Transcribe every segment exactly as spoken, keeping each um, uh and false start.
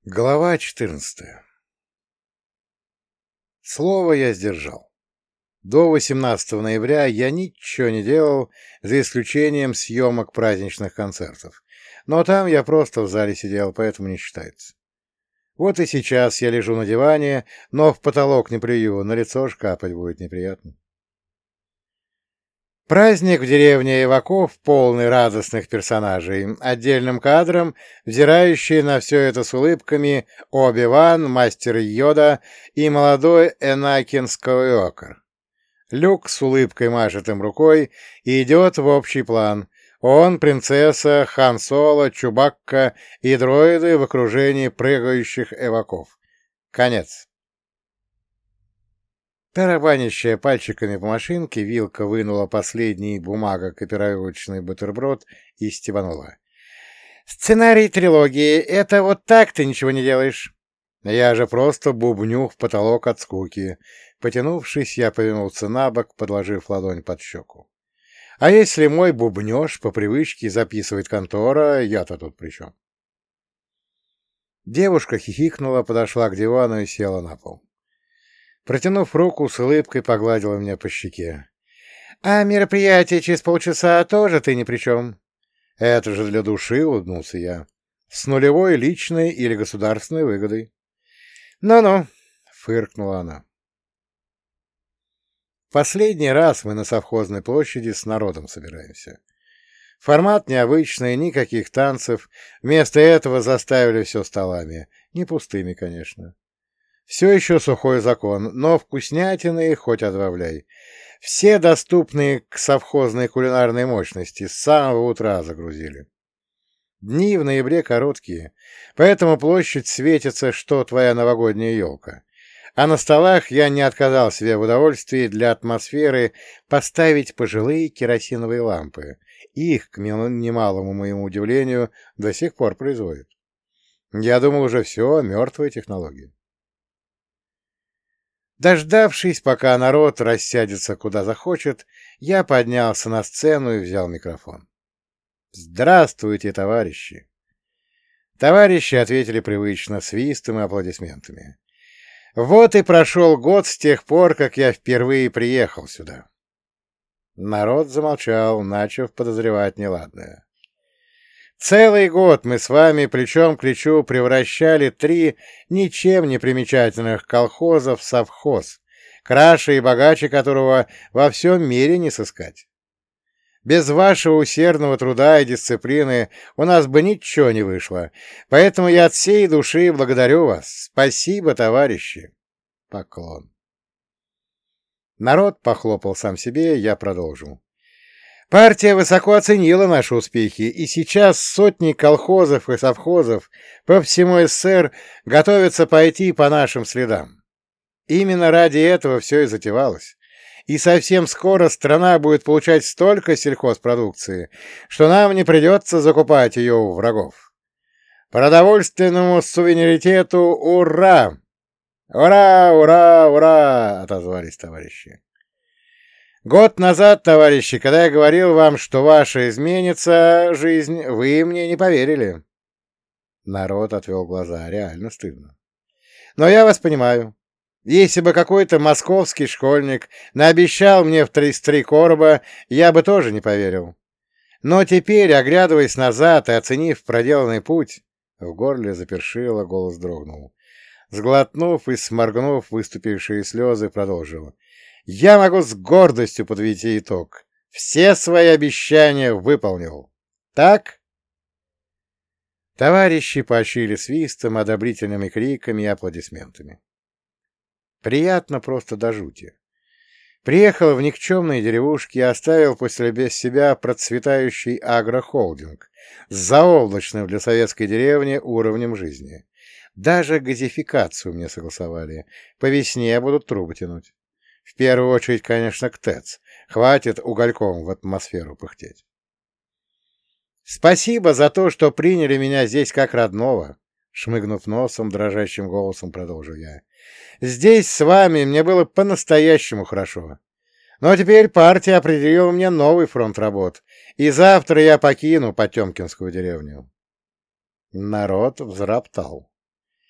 Глава четырнадцатая. Слово я сдержал. До восемнадцатого ноября я ничего не делал, за исключением съемок праздничных концертов. Но там я просто в зале сидел, поэтому не считается. Вот и сейчас я лежу на диване, но в потолок не плюю, на лицо ж капать будет неприятно. Праздник в деревне Иваков, полный радостных персонажей, отдельным кадром, взирающие на все это с улыбками Оби-Ван, мастер Йода и молодой Энакин Скайуокер. Люк с улыбкой машет им рукой и идет в общий план. Он, принцесса, Хан Соло, Чубакка и дроиды в окружении прыгающих эваков. Конец. Тарабанящая пальчиками по машинке, Вилка вынула последний бумаго-копировочный бутерброд и стебанула. «Сценарий трилогии — это вот так ты ничего не делаешь?» Я же просто бубню в потолок от скуки. Потянувшись, я повернулся на бок, подложив ладонь под щеку. А если мой бубнеж по привычке записывает контора, я-то тут при чем? Девушка хихикнула, подошла к дивану и села на пол. Протянув руку, с улыбкой погладила меня по щеке. — А мероприятие через полчаса тоже ты ни при чем? — Это же для души, — улыбнулся я. — С нулевой личной или государственной выгодой. «Ну — Ну-ну, — фыркнула она. Последний раз мы на совхозной площади с народом собираемся. Формат необычный, никаких танцев. Вместо этого заставили все столами. Не пустыми, конечно. Все еще сухой закон, но вкуснятины хоть отбавляй. Все доступные к совхозной кулинарной мощности с самого утра загрузили. Дни в ноябре короткие, поэтому площадь светится, что твоя новогодняя елка. А на столах я не отказал себе в удовольствии для атмосферы поставить пожилые керосиновые лампы. Их, к немалому моему удивлению, до сих пор производят. Я думал, уже все, мертвая технология. Дождавшись, пока народ рассядется куда захочет, я поднялся на сцену и взял микрофон. «Здравствуйте, товарищи!» Товарищи ответили привычно, свистом и аплодисментами. Вот и прошел год с тех пор, как я впервые приехал сюда. Народ замолчал, начав подозревать неладное. Целый год мы с вами плечом к плечу превращали три ничем не примечательных колхоза в совхоз, краше и богаче которого во всем мире не сыскать. Без вашего усердного труда и дисциплины у нас бы ничего не вышло, поэтому я от всей души благодарю вас. Спасибо, товарищи. Поклон. Народ похлопал сам себе, я продолжил. Партия высоко оценила наши успехи, и сейчас сотни колхозов и совхозов по всему СССР готовятся пойти по нашим следам. Именно ради этого все и затевалось. И совсем скоро страна будет получать столько сельхозпродукции, что нам не придется закупать ее у врагов. Продовольственному суверенитету ура! Ура, ура, ура! — отозвались товарищи. Год назад, товарищи, когда я говорил вам, что ваша изменится жизнь, вы мне не поверили. Народ отвел глаза, реально стыдно. Но я вас понимаю. Если бы какой-то московский школьник наобещал мне в три, три короба, я бы тоже не поверил. Но теперь, оглядываясь назад и оценив проделанный путь, в горле запершило, голос дрогнул. Сглотнув и сморгнув выступившие слезы, продолжил. Я могу с гордостью подвести итог. Все свои обещания выполнил. Так? Товарищи поощрили свистом, одобрительными криками и аплодисментами. Приятно просто до жути. Приехал в никчемные деревушки и оставил после себя процветающий агрохолдинг с заоблачным для советской деревни уровнем жизни. Даже газификацию мне согласовали. По весне будут трубы тянуть. В первую очередь, конечно, к ТЭЦ. Хватит угольком в атмосферу пыхтеть. Спасибо за то, что приняли меня здесь как родного. Шмыгнув носом, дрожащим голосом продолжил я. Здесь с вами мне было по-настоящему хорошо. Но теперь партия определила мне новый фронт работ, и завтра я покину Потемкинскую деревню. Народ взроптал.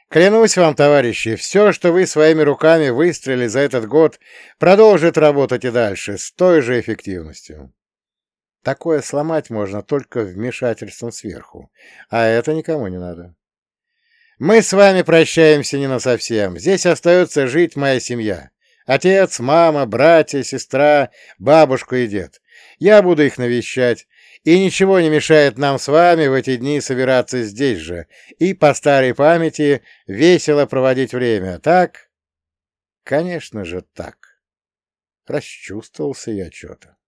Клянусь вам, товарищи, все, что вы своими руками выстроили за этот год, продолжит работать и дальше с той же эффективностью. Такое сломать можно только вмешательством сверху, а это никому не надо. Мы с вами прощаемся не насовсем. Здесь остается жить моя семья. Отец, мама, братья, сестра, бабушка и дед. Я буду их навещать, и ничего не мешает нам с вами в эти дни собираться здесь же и по старой памяти весело проводить время, так? Конечно же, так. Расчувствовался я что-то.